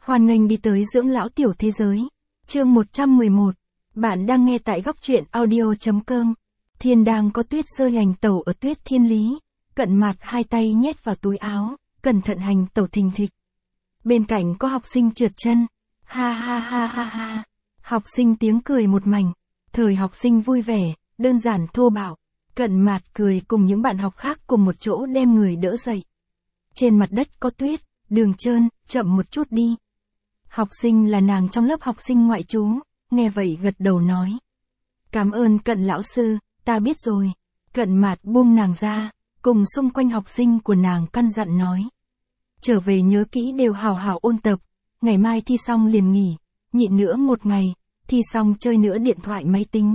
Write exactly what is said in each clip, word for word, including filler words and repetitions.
Hoan nghênh đi tới dưỡng lão tiểu thế giới. Chương một trăm mười một. Bạn đang nghe tại góc truyện audio.com. Thiên đang có tuyết rơi hành tẩu ở tuyết thiên lý. Cận Mạt hai tay nhét vào túi áo, cẩn thận hành tẩu thình thịch. Bên cạnh có học sinh trượt chân. Ha ha ha ha ha. Học sinh tiếng cười một mảnh. Thời học sinh vui vẻ, đơn giản thô bạo. Cận Mạt cười cùng những bạn học khác cùng một chỗ đem người đỡ dậy. Trên mặt đất có tuyết, đường trơn, chậm một chút đi. Học sinh là nàng trong lớp học sinh ngoại trú, nghe vậy gật đầu nói. Cảm ơn Cận lão sư, ta biết rồi. Cận Mạt buông nàng ra, cùng xung quanh học sinh của nàng căn dặn nói. Trở về nhớ kỹ đều hào hào ôn tập, ngày mai thi xong liền nghỉ, nhịn nữa một ngày, thi xong chơi nữa điện thoại máy tính.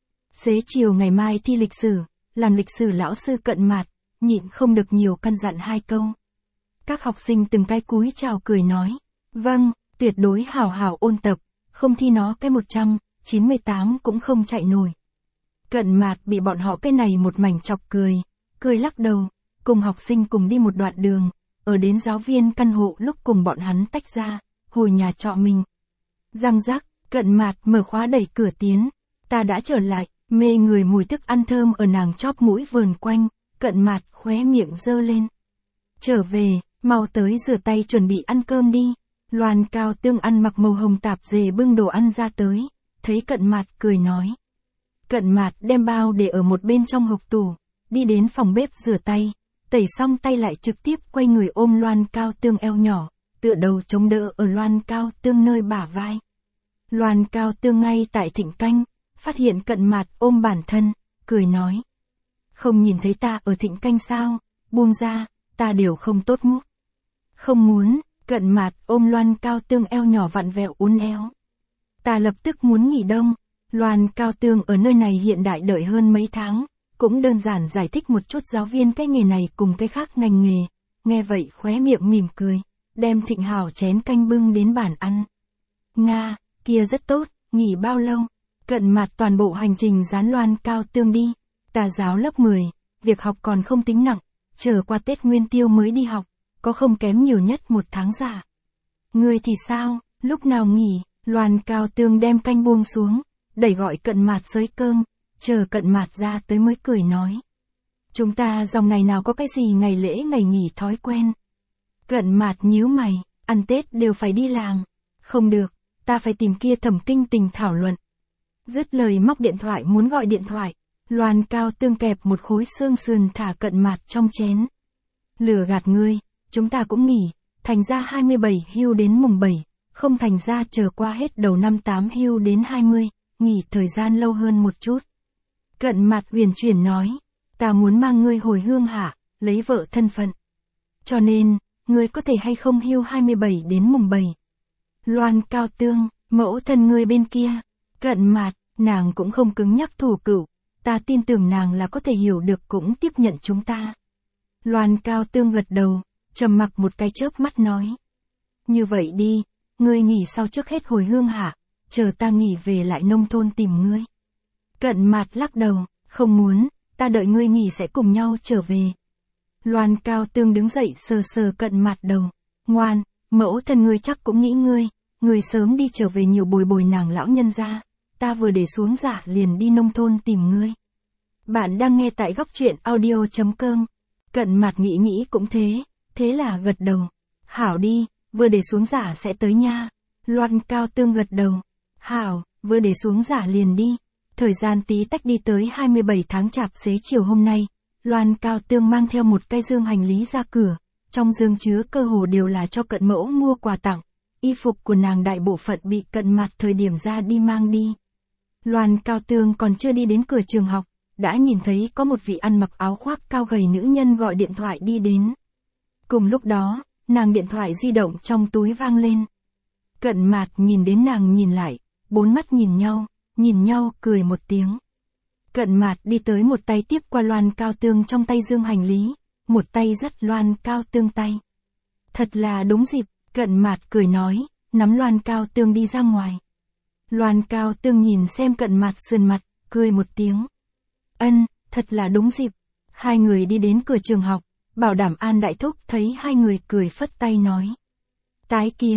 Xế chiều ngày mai thi lịch sử, làm lịch sử lão sư Cận Mạt, nhịn không được nhiều căn dặn hai câu. Các học sinh từng cái cúi chào cười nói, vâng, tuyệt đối hào hào ôn tập, không thi nó cái một trăm chín mươi tám cũng không chạy nổi. Cận Mạt bị bọn họ cái này một mảnh chọc cười, cười lắc đầu, cùng học sinh cùng đi một đoạn đường, ở đến giáo viên căn hộ lúc cùng bọn hắn tách ra, hồi nhà trọ mình. Răng rắc, Cận Mạt mở khóa đẩy cửa tiến, ta đã trở lại, mê người mùi thức ăn thơm ở nàng chóp mũi vờn quanh, Cận Mạt khóe miệng giơ lên. Trở về, mau tới rửa tay chuẩn bị ăn cơm đi. Loan Cao Tương ăn mặc màu hồng tạp dề bưng đồ ăn ra tới, thấy Cận Mạt cười nói. Cận Mạt đem bao để ở một bên trong hộc tủ, đi đến phòng bếp rửa tay, tẩy xong tay lại trực tiếp quay người ôm Loan Cao Tương eo nhỏ, tựa đầu chống đỡ ở Loan Cao Tương nơi bả vai. Loan Cao Tương ngay tại thịnh canh, phát hiện Cận Mạt ôm bản thân, cười nói. Không nhìn thấy ta ở thịnh canh sao, buông ra, ta đều không tốt mút. Không muốn. Cận Mạt ôm Loan Cao Tương eo nhỏ vặn vẹo uốn éo. Ta lập tức muốn nghỉ đông. Loan Cao Tương ở nơi này hiện đại đợi hơn mấy tháng, cũng đơn giản giải thích một chút giáo viên cái nghề này cùng cái khác ngành nghề. Nghe vậy khóe miệng mỉm cười, đem thịnh hảo chén canh bưng đến bàn ăn. Nga, kia rất tốt, nghỉ bao lâu? Cận Mạt toàn bộ hành trình dán Loan Cao Tương đi. Ta giáo lớp mười, việc học còn không tính nặng, chờ qua Tết Nguyên Tiêu mới đi học. Có không kém nhiều nhất một tháng giả. Ngươi thì sao, lúc nào nghỉ? Loan Cao Tương đem canh buông xuống, đẩy gọi Cận Mạt xới cơm, chờ Cận Mạt ra tới mới cười nói. Chúng ta dòng này nào có cái gì ngày lễ ngày nghỉ thói quen. Cận Mạt nhíu mày, ăn Tết đều phải đi làm. Không được, ta phải tìm kia Thẩm Kinh Tình thảo luận. Dứt lời móc điện thoại muốn gọi điện thoại, Loan Cao Tương kẹp một khối xương sườn thả Cận Mạt trong chén. Lừa gạt ngươi. Chúng ta cũng nghỉ, thành ra hai mươi bảy hưu đến mùng bảy, không thành ra chờ qua hết đầu năm tám hưu đến hai mươi, nghỉ thời gian lâu hơn một chút. Cận Mạt huyền chuyển nói, ta muốn mang ngươi hồi hương hạ, lấy vợ thân phận. Cho nên, ngươi có thể hay không hưu hai mươi bảy đến mùng bảy. Loan Cao Tương, mẫu thân ngươi bên kia. Cận Mạt, nàng cũng không cứng nhắc thủ cửu, ta tin tưởng nàng là có thể hiểu được cũng tiếp nhận chúng ta. Loan Cao Tương gật đầu. Trầm mặc một cái chớp mắt nói. Như vậy đi, ngươi nghỉ sau trước hết hồi hương hạ, chờ ta nghỉ về lại nông thôn tìm ngươi. Cận Mạt lắc đầu, không muốn, ta đợi ngươi nghỉ sẽ cùng nhau trở về. Loan Cao Tương đứng dậy sờ sờ Cận Mạt đầu. Ngoan, mẫu thân ngươi chắc cũng nghĩ ngươi, ngươi sớm đi trở về nhiều bồi bồi nàng lão nhân ra, ta vừa để xuống giả liền đi nông thôn tìm ngươi. Bạn đang nghe tại góc truyện audio.com. Cận Mạt nghĩ nghĩ cũng thế. Thế là gật đầu. Hảo đi, vừa để xuống giả sẽ tới nha. Loan Cao Tương gật đầu. Hảo, vừa để xuống giả liền đi. Thời gian tí tách đi tới hai mươi bảy tháng chạp xế chiều hôm nay. Loan Cao Tương mang theo một cái dương hành lý ra cửa. Trong dương chứa cơ hồ đều là cho Cận mẫu mua quà tặng. Y phục của nàng đại bộ phận bị Cận Mạt thời điểm ra đi mang đi. Loan Cao Tương còn chưa đi đến cửa trường học, đã nhìn thấy có một vị ăn mặc áo khoác cao gầy nữ nhân gọi điện thoại đi đến. Cùng lúc đó, nàng điện thoại di động trong túi vang lên. Cận Mạt nhìn đến nàng nhìn lại, bốn mắt nhìn nhau, nhìn nhau cười một tiếng. Cận Mạt đi tới một tay tiếp qua Loan Cao Tương trong tay dương hành lý, một tay dắt Loan Cao Tương tay. Thật là đúng dịp, Cận Mạt cười nói, nắm Loan Cao Tương đi ra ngoài. Loan Cao Tương nhìn xem Cận Mạt sườn mặt, cười một tiếng. Ân, thật là đúng dịp. Hai người đi đến cửa trường học. Bảo Đảm An đại thúc thấy hai người cười phất tay nói. Tái kiến,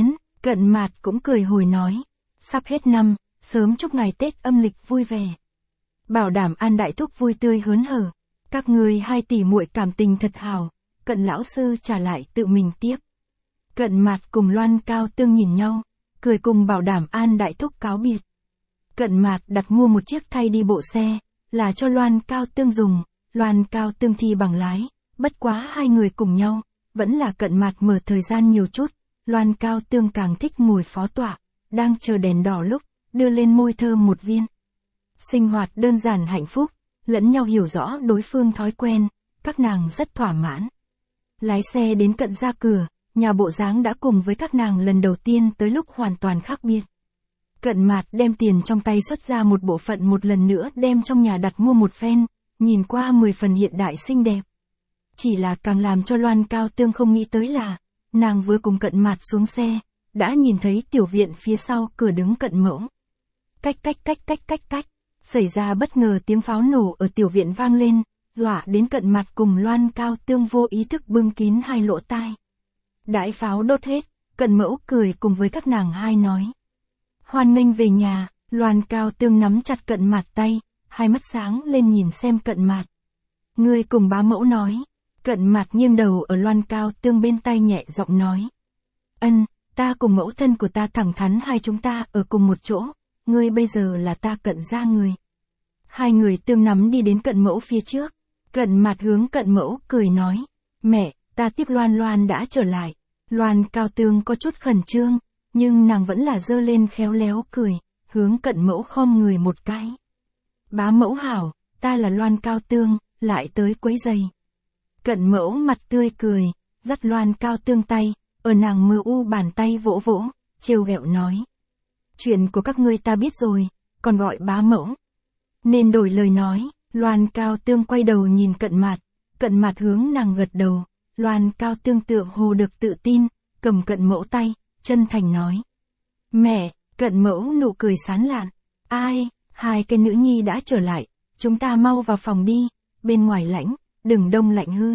Cận Mạt cũng cười hồi nói, sắp hết năm, sớm chúc ngày Tết âm lịch vui vẻ. Bảo đảm An đại thúc vui tươi hớn hở, các người hai tỷ muội cảm tình thật hảo, Cận lão sư trả lại tự mình tiếp. Cận Mạt cùng Loan Cao Tương nhìn nhau, cười cùng Bảo đảm An đại thúc cáo biệt. Cận Mạt đặt mua một chiếc thay đi bộ xe, là cho Loan Cao Tương dùng, Loan Cao Tương thi bằng lái, bất quá hai người cùng nhau, vẫn là Cận Mạt mở thời gian nhiều chút, Loan Cao Tương càng thích ngồi phó tọa, đang chờ đèn đỏ lúc, đưa lên môi thơm một viên. Sinh hoạt đơn giản hạnh phúc, lẫn nhau hiểu rõ đối phương thói quen, các nàng rất thỏa mãn. Lái xe đến cận ra cửa, nhà bộ dáng đã cùng với các nàng lần đầu tiên tới lúc hoàn toàn khác biệt. Cận Mạt đem tiền trong tay xuất ra một bộ phận một lần nữa đem trong nhà đặt mua một phen, nhìn qua mười phần hiện đại xinh đẹp. Chỉ là càng làm cho Loan Cao Tương không nghĩ tới là, nàng vừa cùng Cận Mạt xuống xe, đã nhìn thấy tiểu viện phía sau cửa đứng Cận Mẫu. Cách cách cách cách cách cách, xảy ra bất ngờ tiếng pháo nổ ở tiểu viện vang lên, dọa đến Cận Mạt cùng Loan Cao Tương vô ý thức bưng kín hai lỗ tai. Đãi pháo đốt hết, Cận Mẫu cười cùng với các nàng hai nói. Hoan nghênh về nhà, Loan Cao Tương nắm chặt Cận Mạt tay, hai mắt sáng lên nhìn xem Cận Mạt. Ngươi cùng bá mẫu nói. Cận Mạt nghiêng đầu ở Loan Cao Tương bên tai nhẹ giọng nói. Ân, ta cùng mẫu thân của ta thẳng thắn hai chúng ta ở cùng một chỗ, ngươi bây giờ là ta Cận gia người. Hai người Tương nắm đi đến Cận Mẫu phía trước, Cận Mạt hướng Cận Mẫu cười nói. Mẹ, ta tiếp Loan Loan đã trở lại. Loan Cao Tương có chút khẩn trương, nhưng nàng vẫn là giơ lên khéo léo cười, hướng Cận Mẫu khom người một cái. Bá mẫu hảo, ta là Loan Cao Tương, lại tới quấy giày. Cận Mẫu mặt tươi cười, dắt Loan Cao Tương tay, ở nàng mờ u bàn tay vỗ vỗ, trêu ghẹo nói. Chuyện của các ngươi ta biết rồi, còn gọi bá mẫu. Nên đổi lời nói, Loan Cao Tương quay đầu nhìn Cận Mạt, Cận Mạt hướng nàng gật đầu, Loan Cao Tương tựa hồ được tự tin, cầm Cận Mẫu tay, chân thành nói. Mẹ, Cận Mẫu nụ cười sán lạn. Ai, hai cái nữ nhi đã trở lại, chúng ta mau vào phòng đi, bên ngoài lạnh, đừng đông lạnh hư.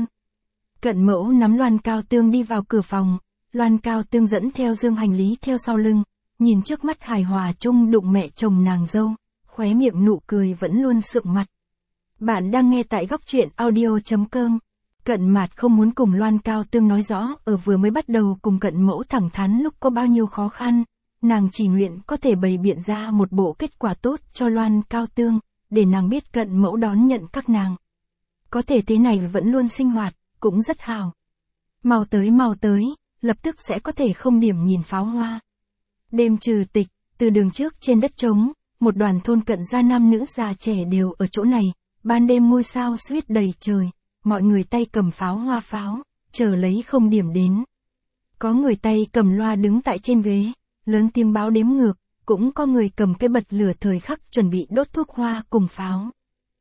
Cận Mẫu nắm Loan Cao Tương đi vào cửa phòng, Loan Cao Tương dẫn theo dương hành lý theo sau lưng, nhìn trước mắt hài hòa chung đụng mẹ chồng nàng dâu, khóe miệng nụ cười vẫn luôn sượng mặt. Bạn đang nghe tại góc truyện audio chấm com. Cận Mạt không muốn cùng Loan Cao Tương nói rõ ở vừa mới bắt đầu cùng Cận Mẫu thẳng thắn lúc có bao nhiêu khó khăn, nàng chỉ nguyện có thể bày biện ra một bộ kết quả tốt cho Loan Cao Tương, để nàng biết Cận Mẫu đón nhận các nàng. Có thể thế này vẫn luôn sinh hoạt, cũng rất hào. Mau tới mau tới, lập tức sẽ có thể không điểm nhìn pháo hoa. Đêm trừ tịch, từ đường trước trên đất trống, một đoàn thôn Cận gia nam nữ già trẻ đều ở chỗ này, ban đêm ngôi sao suýt đầy trời, mọi người tay cầm pháo hoa pháo, chờ lấy không điểm đến. Có người tay cầm loa đứng tại trên ghế, lớn tiếng báo đếm ngược, cũng có người cầm cái bật lửa thời khắc chuẩn bị đốt thuốc hoa cùng pháo.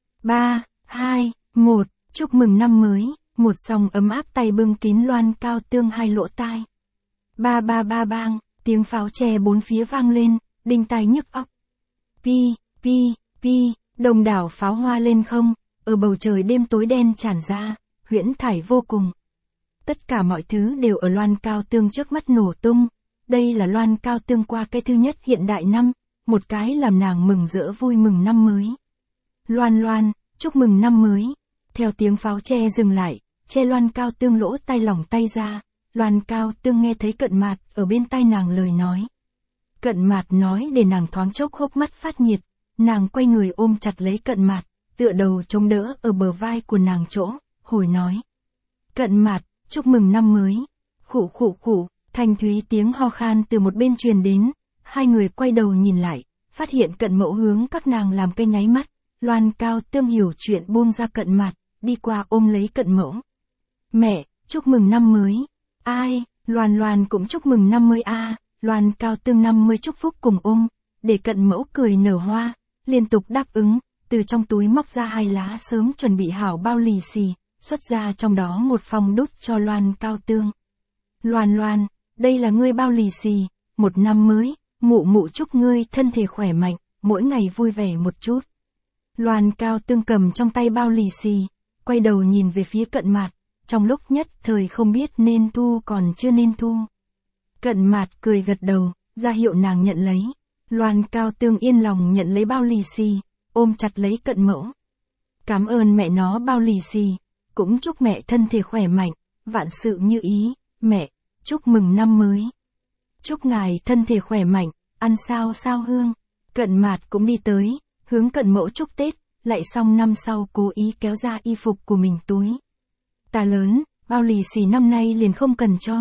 ba, hai, một, chúc mừng năm mới, một song ấm áp tay bưng kín Loan Cao Tương hai lỗ tai. Ba ba ba bang, tiếng pháo tre bốn phía vang lên, đinh tai nhức óc. Pi, pi, pi, đồng đảo pháo hoa lên không, ở bầu trời đêm tối đen tràn ra, huyễn thải vô cùng. Tất cả mọi thứ đều ở Loan Cao Tương trước mắt nổ tung, đây là Loan Cao Tương qua cái thứ nhất hiện đại năm, một cái làm nàng mừng rỡ vui mừng năm mới. Loan Loan, chúc mừng năm mới. Theo tiếng pháo tre dừng lại, che Loan Cao Tương lỗ tai lỏng tay ra, Loan Cao Tương nghe thấy Cận Mạt ở bên tai nàng lời nói. Cận Mạt nói để nàng thoáng chốc hốc mắt phát nhiệt, nàng quay người ôm chặt lấy Cận Mạt, tựa đầu chống đỡ ở bờ vai của nàng chỗ, hồi nói. Cận Mạt, chúc mừng năm mới. Khụ khụ khụ, thanh thúy tiếng ho khan từ một bên truyền đến, hai người quay đầu nhìn lại, phát hiện Cận Mẫu hướng các nàng làm cái nháy mắt, Loan Cao Tương hiểu chuyện buông ra Cận Mạt, đi qua ôm lấy Cận Mẫu. Mẹ, chúc mừng năm mới. Ai, Loan Loan cũng chúc mừng năm mới a. À. Loan Cao Tương năm mươi chúc phúc cùng ôm, để Cận Mẫu cười nở hoa, liên tục đáp ứng, từ trong túi móc ra hai lá sớm chuẩn bị hảo bao lì xì, xuất ra trong đó một phong đút cho Loan Cao Tương. Loan Loan, đây là ngươi bao lì xì, một năm mới, mụ mụ chúc ngươi thân thể khỏe mạnh, mỗi ngày vui vẻ một chút. Loan Cao Tương cầm trong tay bao lì xì, quay đầu nhìn về phía Cận Mạt, trong lúc nhất thời không biết nên thu còn chưa nên thu. Cận Mạt cười gật đầu, ra hiệu nàng nhận lấy. Loan Cao Tương yên lòng nhận lấy bao lì xì, ôm chặt lấy Cận Mẫu. Cảm ơn mẹ nó bao lì xì, cũng chúc mẹ thân thể khỏe mạnh, vạn sự như ý, mẹ, chúc mừng năm mới. Chúc ngài thân thể khỏe mạnh, ăn sao sao hương. Cận Mạt cũng đi tới, hướng Cận Mẫu chúc Tết, lại xong năm sau cố ý kéo ra y phục của mình túi. Ta lớn, bao lì xì năm nay liền không cần cho.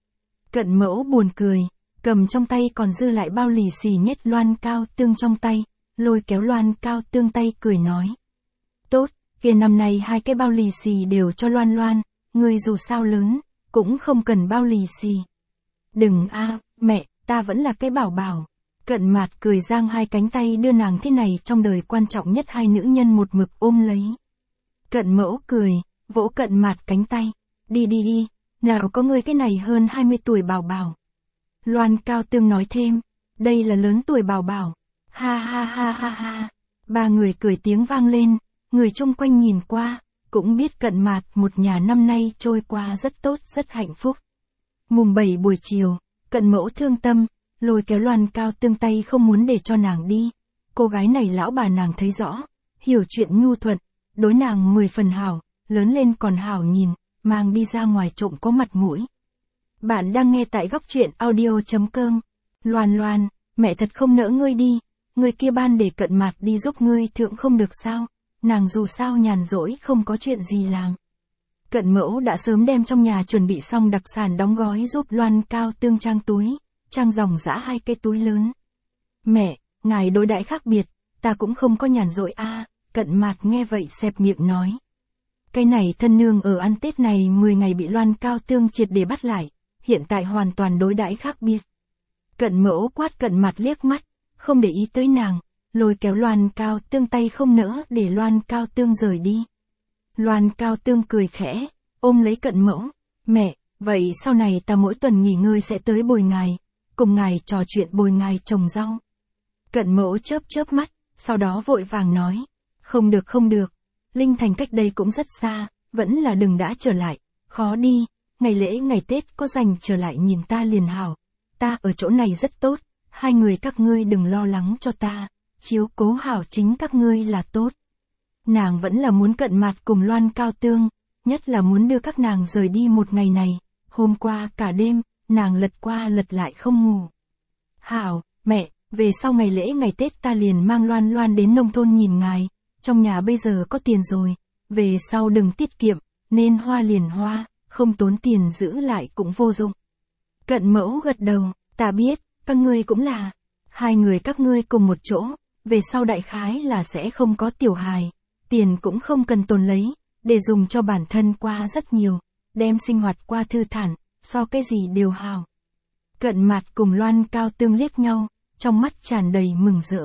Cận Mẫu buồn cười, cầm trong tay còn dư lại bao lì xì nhét Loan Cao Tương trong tay, lôi kéo Loan Cao Tương tay cười nói. Tốt, kia năm nay hai cái bao lì xì đều cho Loan Loan, ngươi dù sao lớn, cũng không cần bao lì xì. Đừng a, mẹ, ta vẫn là cái bảo bảo. Cận Mạt cười giang hai cánh tay đưa nàng thế này trong đời quan trọng nhất hai nữ nhân một mực ôm lấy. Cận Mẫu cười, vỗ Cận Mạt cánh tay. Đi đi đi, nào có ngươi cái này hơn hai mươi tuổi bảo bảo. Loan Cao Tương nói thêm, đây là lớn tuổi bảo bảo. Ha ha ha ha ha. Ba người cười tiếng vang lên, người chung quanh nhìn qua, cũng biết Cận Mạt một nhà năm nay trôi qua rất tốt rất hạnh phúc. Mùng bảy buổi chiều, Cận Mẫu thương tâm, lôi kéo Loan Cao Tương tay không muốn để cho nàng đi. Cô gái này lão bà nàng thấy rõ, hiểu chuyện nhu thuận, đối nàng mười phần hảo, lớn lên còn hảo nhìn, mang đi ra ngoài trộm có mặt mũi. Bạn đang nghe tại góc truyện audio chấm com. Loan Loan, mẹ thật không nỡ ngươi đi, người kia ban để Cận Mạt đi giúp ngươi thượng không được sao, nàng dù sao nhàn rỗi không có chuyện gì làm. Cận Mẫu đã sớm đem trong nhà chuẩn bị xong đặc sản đóng gói giúp Loan Cao Tương trang túi, trang dòng dã hai cái túi lớn. Mẹ, ngài đối đãi khác biệt, ta cũng không có nhàn rỗi a. Cận Mạt nghe vậy xẹp miệng nói. Cái này thân nương ở ăn Tết này mười ngày bị Loan Cao Tương triệt để bắt lại, hiện tại hoàn toàn đối đãi khác biệt. Cận Mẫu quát Cận Mạt liếc mắt, không để ý tới nàng, lôi kéo Loan Cao Tương tay không nỡ để Loan Cao Tương rời đi. Loan Cao Tương cười khẽ, ôm lấy Cận Mẫu. Mẹ, vậy sau này ta mỗi tuần nghỉ ngơi sẽ tới bồi ngài, cùng ngài trò chuyện bồi ngài trồng rau. Cận Mẫu chớp chớp mắt, sau đó vội vàng nói. Không được không được, Linh Thành cách đây cũng rất xa, vẫn là đừng đã trở lại, khó đi, ngày lễ ngày Tết có dành trở lại nhìn ta liền hảo. Ta ở chỗ này rất tốt, hai người các ngươi đừng lo lắng cho ta, chiếu cố hảo chính các ngươi là tốt. Nàng vẫn là muốn Cận Mạt cùng Loan Cao Tương, nhất là muốn đưa các nàng rời đi một ngày này. Hôm qua cả đêm, nàng lật qua lật lại không ngủ. Hảo, mẹ, về sau ngày lễ ngày Tết ta liền mang Loan Loan đến nông thôn nhìn ngài, trong nhà bây giờ có tiền rồi, về sau đừng tiết kiệm, nên hoa liền hoa, không tốn tiền giữ lại cũng vô dụng. Cận Mẫu gật đầu, ta biết, các ngươi cũng là, hai người các ngươi cùng một chỗ, về sau đại khái là sẽ không có tiểu hài, tiền cũng không cần tồn lấy, để dùng cho bản thân qua rất nhiều, đem sinh hoạt qua thư thản, so cái gì đều hào. Cận Mạt cùng Loan Cao Tương liếc nhau, trong mắt tràn đầy mừng rỡ.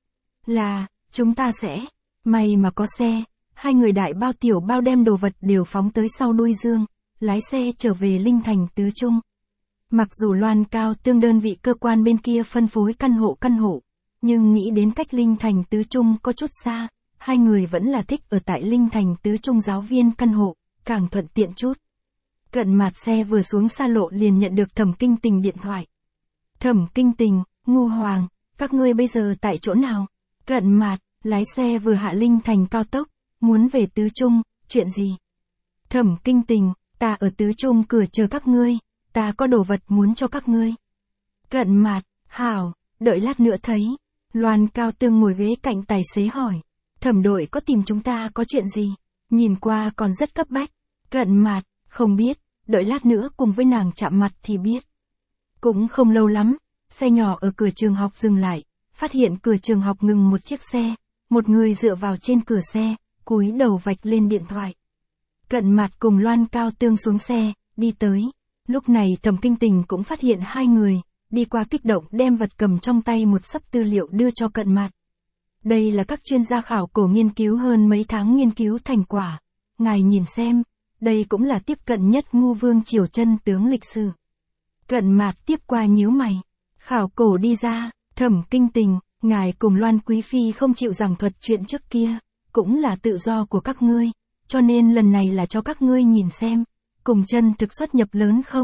Là, chúng ta sẽ, may mà có xe, hai người đại bao tiểu bao đem đồ vật đều phóng tới sau đuôi dương, lái xe trở về Linh Thành Tứ Trung. Mặc dù Loan Cao Tương đơn vị cơ quan bên kia phân phối căn hộ căn hộ, nhưng nghĩ đến cách Linh Thành Tứ Trung có chút xa, hai người vẫn là thích ở tại Linh Thành Tứ Trung giáo viên căn hộ, càng thuận tiện chút. Cận Mạt xe vừa xuống xa lộ liền nhận được Thẩm Kinh Tình điện thoại. Thẩm Kinh Tình, Ngu Hoàng, các ngươi bây giờ tại chỗ nào? Cận Mạt, lái xe vừa hạ Linh Thành cao tốc, muốn về Tứ Trung, chuyện gì? Thẩm Kinh Tình, ta ở Tứ Trung cửa chờ các ngươi, ta có đồ vật muốn cho các ngươi. Cận Mạt, hảo, đợi lát nữa thấy. Loan Cao Tương ngồi ghế cạnh tài xế hỏi. Thẩm đội có tìm chúng ta có chuyện gì? Nhìn qua còn rất cấp bách. Cận Mạt, không biết, đợi lát nữa cùng với nàng chạm mặt thì biết. Cũng không lâu lắm, xe nhỏ ở cửa trường học dừng lại, phát hiện cửa trường học ngừng một chiếc xe, một người dựa vào trên cửa xe, cúi đầu vạch lên điện thoại. Cận Mạt cùng Loan Cao Tương xuống xe, đi tới. Lúc này Thẩm Kinh Tình cũng phát hiện hai người, đi qua kích động đem vật cầm trong tay một xấp tư liệu đưa cho Cận Mạt. Đây là các chuyên gia khảo cổ nghiên cứu hơn mấy tháng nghiên cứu thành quả. Ngài nhìn xem, đây cũng là tiếp cận nhất Ngu Vương Triều chân tướng lịch sử. Cận Mạt tiếp qua nhíu mày. Khảo cổ đi ra, Thẩm Kinh Tình, ngài cùng Loan Quý Phi không chịu giảng thuật chuyện trước kia, cũng là tự do của các ngươi, cho nên lần này là cho các ngươi nhìn xem, cùng chân thực xuất nhập lớn không,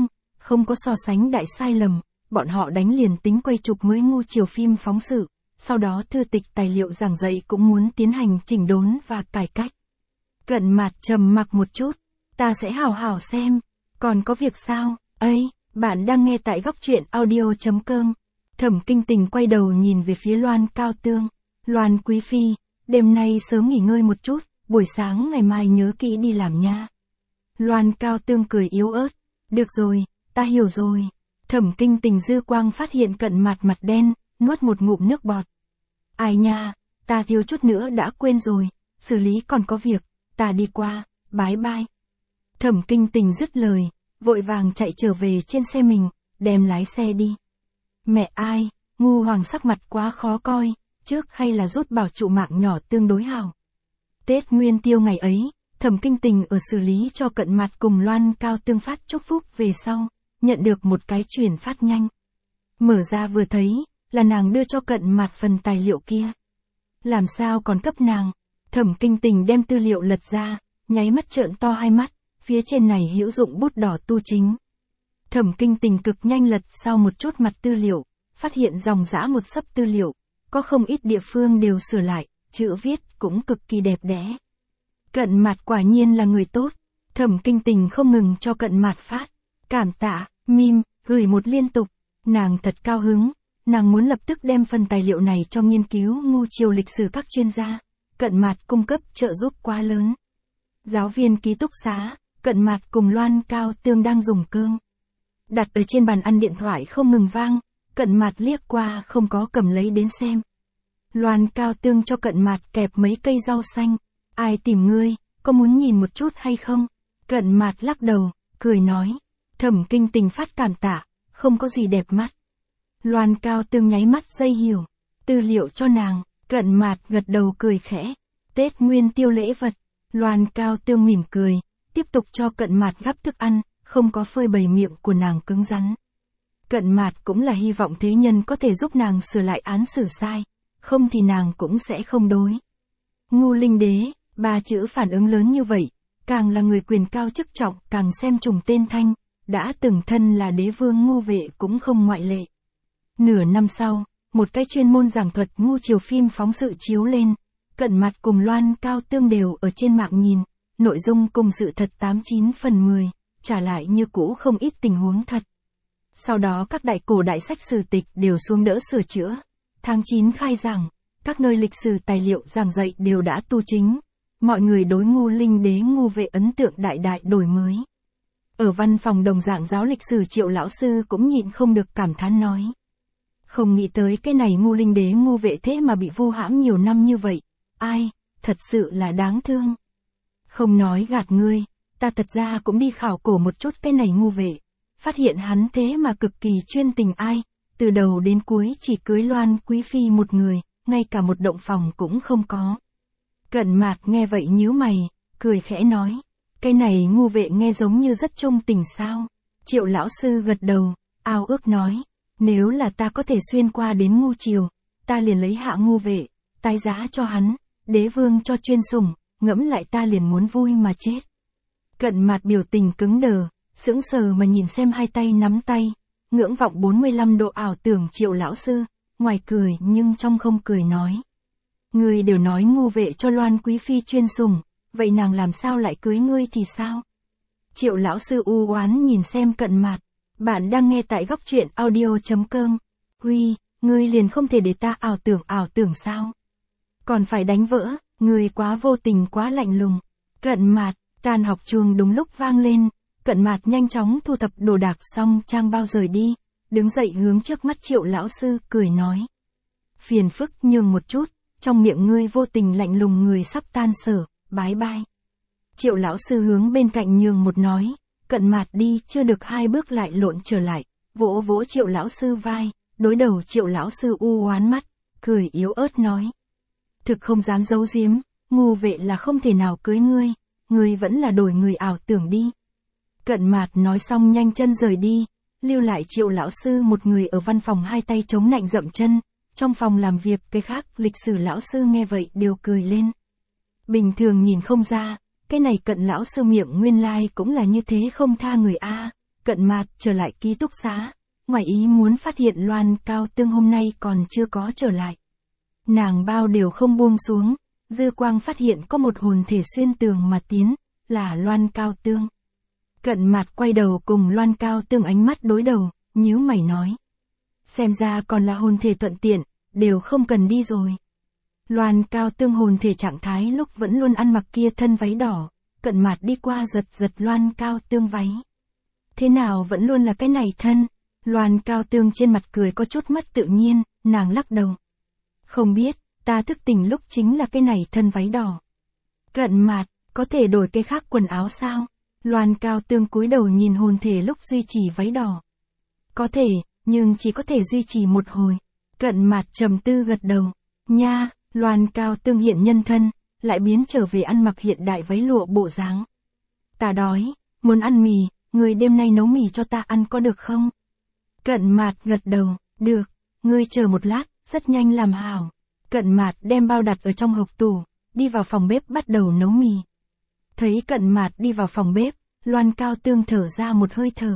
không có so sánh đại sai lầm, bọn họ đánh liền tính quay chụp mới ngu chiều phim phóng sự, sau đó thư tịch tài liệu giảng dạy cũng muốn tiến hành chỉnh đốn và cải cách. Cận Mạt trầm mặc một chút, ta sẽ hào hào xem, còn có việc sao, ấy, bạn đang nghe tại góc truyện audio chấm com. Thẩm Kinh Tình quay đầu nhìn về phía Loan Cao Tương, Loan Quý Phi, đêm nay sớm nghỉ ngơi một chút, buổi sáng ngày mai nhớ kỹ đi làm nha. Loan Cao Tương cười yếu ớt, được rồi, ta hiểu rồi. Thẩm Kinh Tình dư quang phát hiện Cận Mạt mặt đen, nuốt một ngụm nước bọt. Ai nha, ta thiếu chút nữa đã quên rồi, xử lý còn có việc, ta đi qua, bái bai. Thẩm Kinh Tình dứt lời, vội vàng chạy trở về trên xe mình, đem lái xe đi. Mẹ ai, Ngu Hoàng sắc mặt quá khó coi, trước hay là rút bảo trụ mạng nhỏ tương đối hảo. Tết Nguyên Tiêu ngày ấy, Thẩm Kinh Tình ở xử lý cho Cận Mạt cùng Loan Cao Tương phát chúc phúc về sau, nhận được một cái chuyển phát nhanh. Mở ra vừa thấy, là nàng đưa cho Cận Mạt phần tài liệu kia. Làm sao còn cấp nàng? Thẩm Kinh Tình đem tư liệu lật ra, nháy mắt trợn to hai mắt, phía trên này hữu dụng bút đỏ tu chính. Thẩm Kinh Tình cực nhanh lật sau một chút mặt tư liệu, phát hiện dòng dã một xấp tư liệu, có không ít địa phương đều sửa lại, chữ viết cũng cực kỳ đẹp đẽ. Cận Mạt quả nhiên là người tốt, Thẩm Kinh Tình không ngừng cho Cận Mạt phát, cảm tạ, mim, gửi một liên tục, nàng thật cao hứng, nàng muốn lập tức đem phần tài liệu này cho nghiên cứu ngu chiều lịch sử các chuyên gia, Cận Mạt cung cấp trợ giúp quá lớn. Giáo viên ký túc xá, Cận Mạt cùng Loan Cao Tương đang dùng cơm. Đặt ở trên bàn ăn điện thoại không ngừng vang, Cận Mạt liếc qua không có cầm lấy đến xem. Loan Cao Tương cho Cận Mạt kẹp mấy cây rau xanh, ai tìm ngươi, có muốn nhìn một chút hay không? Cận Mạt lắc đầu, cười nói, Thẩm Kinh Tình phát cảm tạ, không có gì đẹp mắt. Loan Cao Tương nháy mắt dây hiểu, tư liệu cho nàng, Cận Mạt gật đầu cười khẽ, Tết Nguyên Tiêu lễ vật. Loan Cao Tương mỉm cười, tiếp tục cho Cận Mạt gắp thức ăn, không có phơi bày miệng của nàng cứng rắn. Cận Mạt cũng là hy vọng thế nhân có thể giúp nàng sửa lại án xử sai, không thì nàng cũng sẽ không đối. Ngu Linh Đế, ba chữ phản ứng lớn như vậy, càng là người quyền cao chức trọng càng xem trùng tên thanh, đã từng thân là đế vương Ngu Vệ cũng không ngoại lệ. Nửa năm sau, một cái chuyên môn giảng thuật ngu chiều phim phóng sự chiếu lên. Cận Mạt cùng Loan Cao Tương đều ở trên mạng nhìn, nội dung cùng sự thật tám chín phần mười, trả lại như cũ không ít tình huống thật. Sau đó các đại cổ đại sách sử tịch đều xuống đỡ sửa chữa. Tháng chín khai giảng, các nơi lịch sử tài liệu giảng dạy đều đã tu chính. Mọi người đối Ngu Linh Đế Ngu Vệ ấn tượng đại đại đổi mới. Ở văn phòng đồng giảng giáo lịch sử Triệu lão sư cũng nhịn không được cảm thán nói. Không nghĩ tới cái này Ngu Linh Đế Ngu Vệ thế mà bị vu hãm nhiều năm như vậy. Ai, thật sự là đáng thương. Không nói gạt ngươi, ta thật ra cũng đi khảo cổ một chút cái này Ngu Vệ. Phát hiện hắn thế mà cực kỳ chuyên tình ai, từ đầu đến cuối chỉ cưới Loan Quý Phi một người, ngay cả một động phòng cũng không có. Cận Mạt nghe vậy nhíu mày, cười khẽ nói, cái này Ngu Vệ nghe giống như rất trung tình sao. Triệu lão sư gật đầu, ao ước nói, nếu là ta có thể xuyên qua đến Ngu Triều, ta liền lấy hạ Ngu Vệ, tái giá cho hắn, đế vương cho chuyên sủng, ngẫm lại ta liền muốn vui mà chết. Cận Mạt biểu tình cứng đờ, sững sờ mà nhìn xem hai tay nắm tay, ngưỡng vọng bốn mươi lăm độ ảo tưởng Triệu lão sư, ngoài cười nhưng trong không cười nói. Ngươi đều nói Ngu Vệ cho Loan Quý Phi chuyên sủng, vậy nàng làm sao lại cưới ngươi thì sao? Triệu lão sư u oán nhìn xem Cận Mạt, bạn đang nghe tại góc truyện audio chấm com. Huy, ngươi liền không thể để ta ảo tưởng ảo tưởng sao? Còn phải đánh vỡ, ngươi quá vô tình quá lạnh lùng. Cận Mạt, tan học chuông đúng lúc vang lên, Cận Mạt nhanh chóng thu thập đồ đạc xong trang bao rời đi, đứng dậy hướng trước mắt Triệu lão sư cười nói. Phiền phức nhường một chút, trong miệng ngươi vô tình lạnh lùng người sắp tan sở, bái bai. Triệu lão sư hướng bên cạnh nhường một nói, Cận Mạt đi chưa được hai bước lại lộn trở lại, vỗ vỗ Triệu lão sư vai, đối đầu Triệu lão sư u oán mắt, cười yếu ớt nói. Thực không dám giấu giếm, Ngu Vệ là không thể nào cưới ngươi, ngươi vẫn là đổi người ảo tưởng đi. Cận Mạt nói xong nhanh chân rời đi, lưu lại Triệu lão sư một người ở văn phòng hai tay chống nạnh dậm chân, trong phòng làm việc cái khác lịch sử lão sư nghe vậy đều cười lên. Bình thường nhìn không ra, cái này Cận lão sư miệng nguyên lai cũng là như thế không tha người a, Cận Mạt trở lại ký túc xá, ngoài ý muốn phát hiện Loan Cao Tương hôm nay còn chưa có trở lại. Nàng bao đều không buông xuống, dư quang phát hiện có một hồn thể xuyên tường mà tiến, là Loan Cao Tương. Cận Mạt quay đầu cùng Loan Cao Tương ánh mắt đối đầu, nhíu mày nói. Xem ra còn là hồn thể thuận tiện, đều không cần đi rồi. Loan Cao Tương hồn thể trạng thái lúc vẫn luôn ăn mặc kia thân váy đỏ, Cận Mạt đi qua giật giật Loan Cao Tương váy. Thế nào vẫn luôn là cái này thân? Loan Cao Tương trên mặt cười có chút mất tự nhiên, nàng lắc đầu. Không biết, ta thức tỉnh lúc chính là cái này thân váy đỏ. Cận Mạt, có thể đổi cái khác quần áo sao? Loan Cao Tương cúi đầu nhìn hồn thể lúc duy trì váy đỏ. Có thể, nhưng chỉ có thể duy trì một hồi. Cận Mạt trầm tư gật đầu. Nha, Loan Cao Tương hiện nhân thân, lại biến trở về ăn mặc hiện đại váy lụa bộ dáng. Ta đói, muốn ăn mì, người đêm nay nấu mì cho ta ăn có được không? Cận Mạt gật đầu, được, ngươi chờ một lát, rất nhanh làm hảo. Cận Mạt đem bao đặt ở trong hộc tủ, đi vào phòng bếp bắt đầu nấu mì. Thấy Cận Mạt đi vào phòng bếp, Loan Cao Tương thở ra một hơi thở.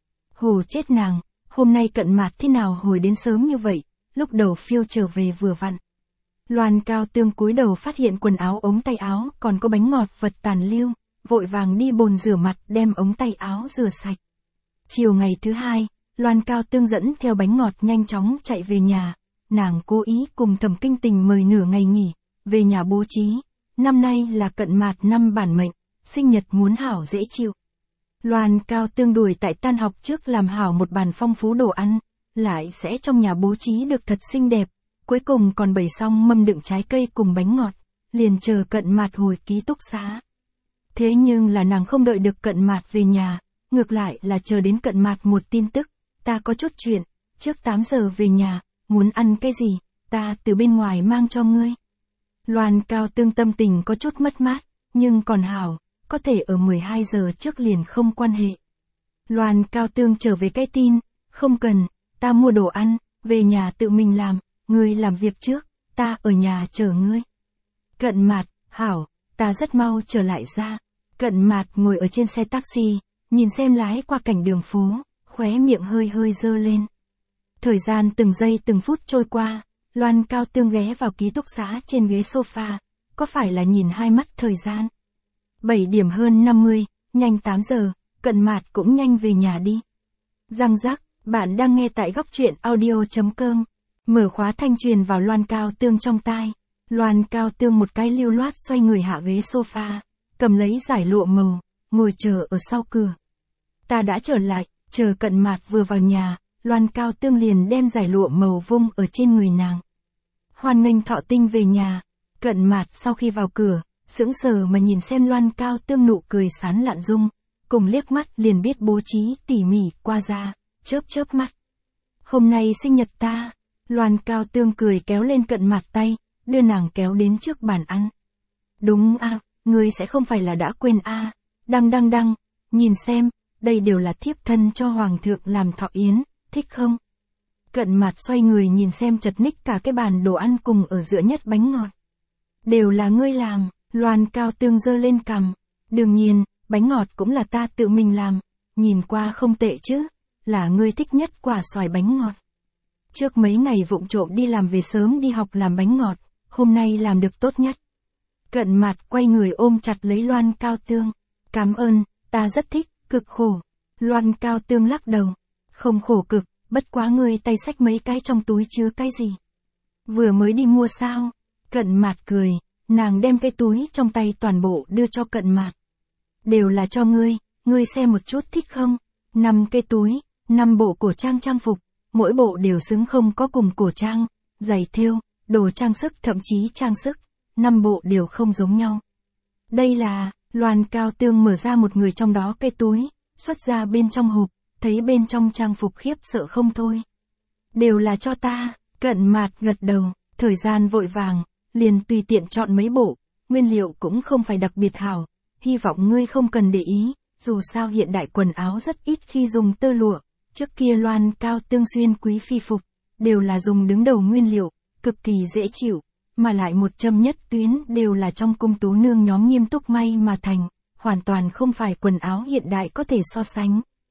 Hù chết nàng, hôm nay Cận Mạt thế nào hồi đến sớm như vậy, lúc đầu phiêu trở về vừa vặn. Loan Cao Tương cúi đầu phát hiện quần áo ống tay áo còn có bánh ngọt vật tàn lưu, vội vàng đi bồn rửa mặt đem ống tay áo rửa sạch. Chiều ngày thứ hai, Loan Cao Tương dẫn theo bánh ngọt nhanh chóng chạy về nhà, nàng cố ý cùng Thẩm Kinh Tình mời nửa ngày nghỉ, về nhà bố trí, năm nay là Cận Mạt năm bản mệnh, sinh nhật muốn hảo dễ chịu. Loan Cao Tương đuổi tại tan học trước làm hảo một bàn phong phú đồ ăn, lại sẽ trong nhà bố trí được thật xinh đẹp, cuối cùng còn bày xong mâm đựng trái cây cùng bánh ngọt, liền chờ Cận Mạt hồi ký túc xá. Thế nhưng là nàng không đợi được Cận Mạt về nhà, ngược lại là chờ đến Cận Mạt một tin tức, ta có chút chuyện, trước tám giờ về nhà, muốn ăn cái gì, ta từ bên ngoài mang cho ngươi. Loan Cao Tương tâm tình có chút mất mát, nhưng còn hảo, có thể ở mười hai giờ trước liền không quan hệ. Loan Cao Tương trở về cái tin, không cần, ta mua đồ ăn, về nhà tự mình làm, ngươi làm việc trước, ta ở nhà chờ ngươi. Cận Mạt, hảo, ta rất mau trở lại ra. Cận Mạt ngồi ở trên xe taxi, nhìn xem lái qua cảnh đường phố, khóe miệng hơi hơi dơ lên. Thời gian từng giây từng phút trôi qua, Loan Cao Tương ghé vào ký túc xá trên ghế sofa, có phải là nhìn hai mắt thời gian. bảy điểm hơn năm mươi, nhanh tám giờ, Cận Mạt cũng nhanh về nhà đi. Răng rắc, bạn đang nghe tại góc truyện audio chấm com. Mở khóa thanh truyền vào Loan Cao Tương trong tai. Loan Cao Tương một cái lưu loát xoay người hạ ghế sofa, cầm lấy giải lụa màu, ngồi chờ ở sau cửa. Ta đã trở lại, chờ Cận Mạt vừa vào nhà, Loan Cao Tương liền đem giải lụa màu vung ở trên người nàng. Hoan nghênh Thọ Tinh về nhà. Cận Mạt sau khi vào cửa, sững sờ mà nhìn xem Loan Cao Tương nụ cười sán lạn dung, cùng liếc mắt liền biết bố trí tỉ mỉ qua ra, chớp chớp mắt. Hôm nay sinh nhật ta. Loan Cao Tương cười kéo lên Cận Mạt tay, đưa nàng kéo đến trước bàn ăn. Đúng a, à, ngươi sẽ không phải là đã quên a? À. Đăng đăng đăng, nhìn xem, đây đều là thiếp thân cho hoàng thượng làm thọ yến, thích không? Cận Mạt xoay người nhìn xem chật ních cả cái bàn đồ ăn cùng ở giữa nhất bánh ngọt. Đều là ngươi làm. Loan Cao Tương giơ lên cằm. Đương nhiên, bánh ngọt cũng là ta tự mình làm, nhìn qua không tệ chứ, là ngươi thích nhất quả xoài bánh ngọt. Trước mấy ngày vụng trộm đi làm về sớm đi học làm bánh ngọt, hôm nay làm được tốt nhất. Cận Mạt quay người ôm chặt lấy Loan Cao Tương. Cảm ơn, ta rất thích, cực khổ. Loan Cao Tương lắc đầu. Không khổ cực, bất quá ngươi tay xách mấy cái trong túi chứa cái gì. Vừa mới đi mua sao? Cận Mạt cười, nàng đem cái túi trong tay toàn bộ đưa cho Cận Mạt. Đều là cho ngươi, ngươi xem một chút thích không? Năm cái túi, năm bộ cổ trang trang phục, mỗi bộ đều xứng không có cùng cổ trang, giày thêu, đồ trang sức thậm chí trang sức, năm bộ đều không giống nhau. Đây là, Loan Cao Tương mở ra một người trong đó cái túi, xuất ra bên trong hộp, thấy bên trong trang phục khiếp sợ không thôi. Đều là cho ta. Cận Mạt gật đầu, thời gian vội vàng, liền tùy tiện chọn mấy bộ, nguyên liệu cũng không phải đặc biệt hảo, hy vọng ngươi không cần để ý, dù sao hiện đại quần áo rất ít khi dùng tơ lụa, trước kia Loan Cao Tương xuyên quý phi phục, đều là dùng đứng đầu nguyên liệu, cực kỳ dễ chịu, mà lại một châm nhất tuyến đều là trong cung tú nương nhóm nghiêm túc may mà thành, hoàn toàn không phải quần áo hiện đại có thể so sánh.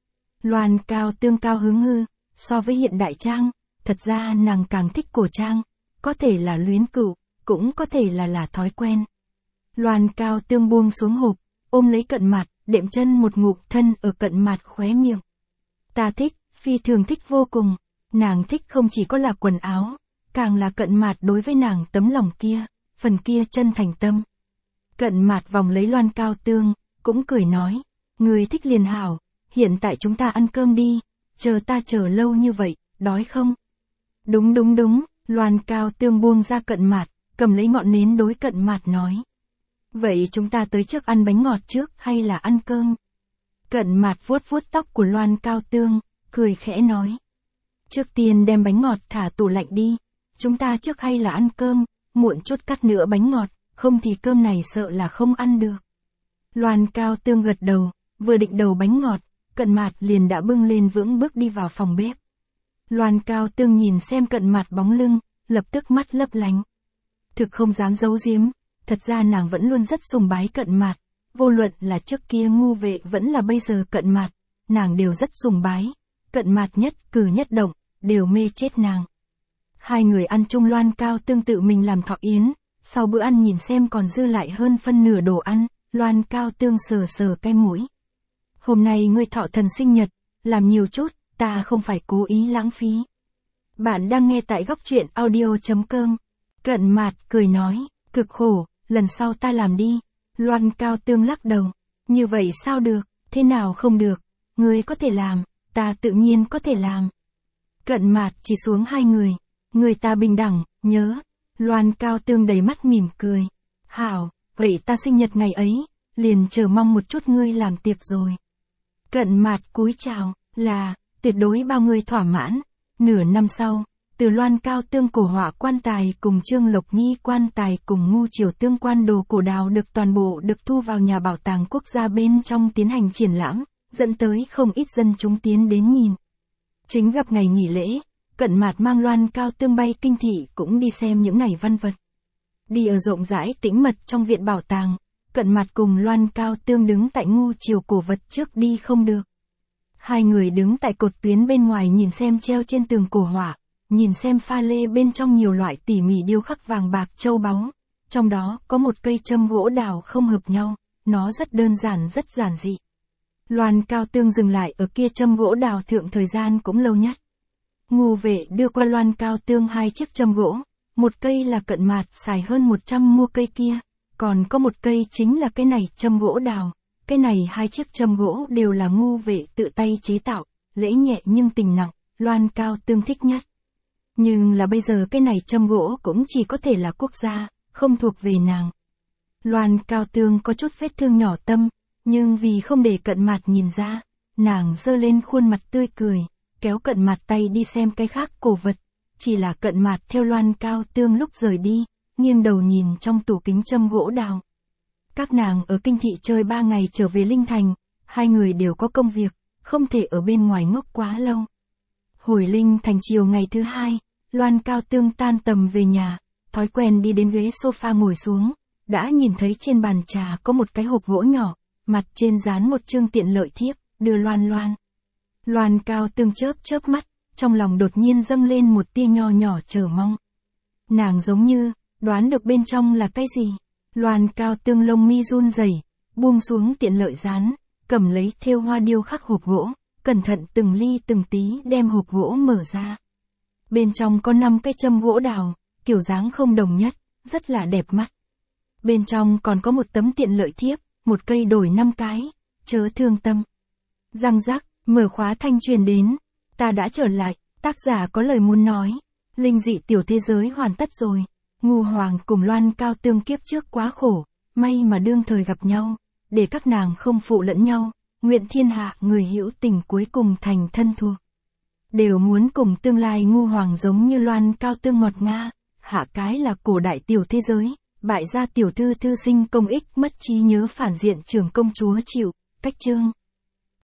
Loan Cao Tương cao hứng hư, so với hiện đại trang, thật ra nàng càng thích cổ trang, có thể là luyến cựu, cũng có thể là là thói quen. Loan Cao Tương buông xuống hộp, ôm lấy Cận Mạt, đệm chân một ngụm thân ở Cận Mạt khóe miệng. Ta thích, phi thường thích vô cùng, nàng thích không chỉ có là quần áo, càng là Cận Mạt đối với nàng tấm lòng kia, phần kia chân thành tâm. Cận Mạt vòng lấy Loan Cao Tương, cũng cười nói, người thích liền hảo, hiện tại chúng ta ăn cơm đi, chờ ta chờ lâu như vậy, đói không? Đúng đúng đúng, Loan Cao Tương buông ra Cận Mạt, cầm lấy ngọn nến đối Cận Mạt nói. Vậy chúng ta tới trước ăn bánh ngọt trước hay là ăn cơm? Cận Mạt vuốt vuốt tóc của Loan Cao Tương, cười khẽ nói. Trước tiên đem bánh ngọt thả tủ lạnh đi, chúng ta trước hay là ăn cơm, muộn chút cắt nữa bánh ngọt, không thì cơm này sợ là không ăn được. Loan Cao Tương gật đầu, vừa định đầu bánh ngọt, Cận Mạt liền đã bưng lên vững bước đi vào phòng bếp. Loan Cao Tương nhìn xem Cận Mạt bóng lưng, lập tức mắt lấp lánh. Thực không dám giấu giếm, thật ra nàng vẫn luôn rất sùng bái Cận Mạt, vô luận là trước kia Ngu Vệ vẫn là bây giờ Cận Mạt, nàng đều rất sùng bái, Cận Mạt nhất cử nhất động, đều mê chết nàng. Hai người ăn chung. Loan Cao Tương tự mình làm thọ yến, sau bữa ăn nhìn xem còn dư lại hơn phân nửa đồ ăn, Loan Cao Tương sờ sờ cái mũi. Hôm nay ngươi thọ thần sinh nhật, làm nhiều chút, ta không phải cố ý lãng phí. Bạn đang nghe tại góc truyện audio chấm com. Cận Mạt cười nói, cực khổ, lần sau ta làm đi. Loan Cao Tương lắc đầu, như vậy sao được, thế nào không được, ngươi có thể làm, ta tự nhiên có thể làm. Cận Mạt chỉ xuống hai người, người ta bình đẳng, nhớ. Loan Cao Tương đầy mắt mỉm cười. Hảo, vậy ta sinh nhật ngày ấy, liền chờ mong một chút ngươi làm tiệc rồi. Cận Mạt cúi chào, là, tuyệt đối bao người thỏa mãn. Nửa năm sau, từ Loan Cao Tương cổ họa quan tài cùng Trương Lộc Nhi quan tài cùng Ngu Triều tương quan đồ cổ đào được toàn bộ được thu vào nhà bảo tàng quốc gia bên trong tiến hành triển lãm, dẫn tới không ít dân chúng tiến đến nhìn. Chính gặp ngày nghỉ lễ, Cận Mạt mang Loan Cao Tương bay kinh thị cũng đi xem những này văn vật. Đi ở rộng rãi tĩnh mật trong viện bảo tàng, Cận Mạt cùng Loan Cao Tương đứng tại Ngu Triều cổ vật trước đi không được. Hai người đứng tại cột tuyến bên ngoài nhìn xem treo trên tường cổ họa, nhìn xem pha lê bên trong nhiều loại tỉ mỉ điêu khắc vàng bạc châu báu, trong đó có một cây châm gỗ đào không hợp nhau, nó rất đơn giản rất giản dị. Loan Cao Tương dừng lại ở kia châm gỗ đào thượng thời gian cũng lâu nhất. Ngu Vệ đưa qua Loan Cao Tương hai chiếc châm gỗ, một cây là Cận Mạt xài hơn một trăm mua cây kia, còn có một cây chính là cái này châm gỗ đào, cái này hai chiếc châm gỗ đều là Ngu Vệ tự tay chế tạo, lễ nhẹ nhưng tình nặng, Loan Cao Tương thích nhất. Nhưng là bây giờ cái này châm gỗ cũng chỉ có thể là quốc gia, không thuộc về nàng. Loan Cao Tương có chút vết thương nhỏ tâm, nhưng vì không để Cận Mạt nhìn ra, nàng giơ lên khuôn mặt tươi cười, kéo Cận Mạt tay đi xem cái khác cổ vật, chỉ là Cận Mạt theo Loan Cao Tương lúc rời đi, nghiêng đầu nhìn trong tủ kính châm gỗ đào. Các nàng ở kinh thị chơi ba ngày trở về Linh Thành, hai người đều có công việc, không thể ở bên ngoài ngốc quá lâu. Hồi Linh Thành chiều ngày thứ hai, Loan Cao Tương tan tầm về nhà, thói quen đi đến ghế sofa ngồi xuống, đã nhìn thấy trên bàn trà có một cái hộp gỗ nhỏ, mặt trên dán một chương tiện lợi thiếp, đưa Loan Loan. Loan Cao Tương chớp chớp mắt, trong lòng đột nhiên dâng lên một tia nho nhỏ chờ mong. Nàng giống như, đoán được bên trong là cái gì. Loan Cao Tương lông mi run rẩy, buông xuống tiện lợi dán, cầm lấy thêu hoa điêu khắc hộp gỗ, cẩn thận từng ly từng tí đem hộp gỗ mở ra. Bên trong có năm cái châm gỗ đào, kiểu dáng không đồng nhất, rất là đẹp mắt. Bên trong còn có một tấm tiện lợi thiếp, một cây đổi năm cái, chớ thương tâm. Răng rắc, mở khóa thanh truyền đến, ta đã trở lại, tác giả có lời muốn nói. Linh dị tiểu thế giới hoàn tất rồi. Ngu Hoàng cùng Loan Cao Tương kiếp trước quá khổ, may mà đương thời gặp nhau, để các nàng không phụ lẫn nhau, nguyện thiên hạ người hữu tình cuối cùng thành thân thuộc. Đều muốn cùng tương lai Ngu Hoàng giống như Loan Cao Tương ngọt nga, hạ cái là cổ đại tiểu thế giới, bại gia tiểu thư thư sinh công ích mất trí nhớ phản diện trưởng công chúa chịu, cách chương.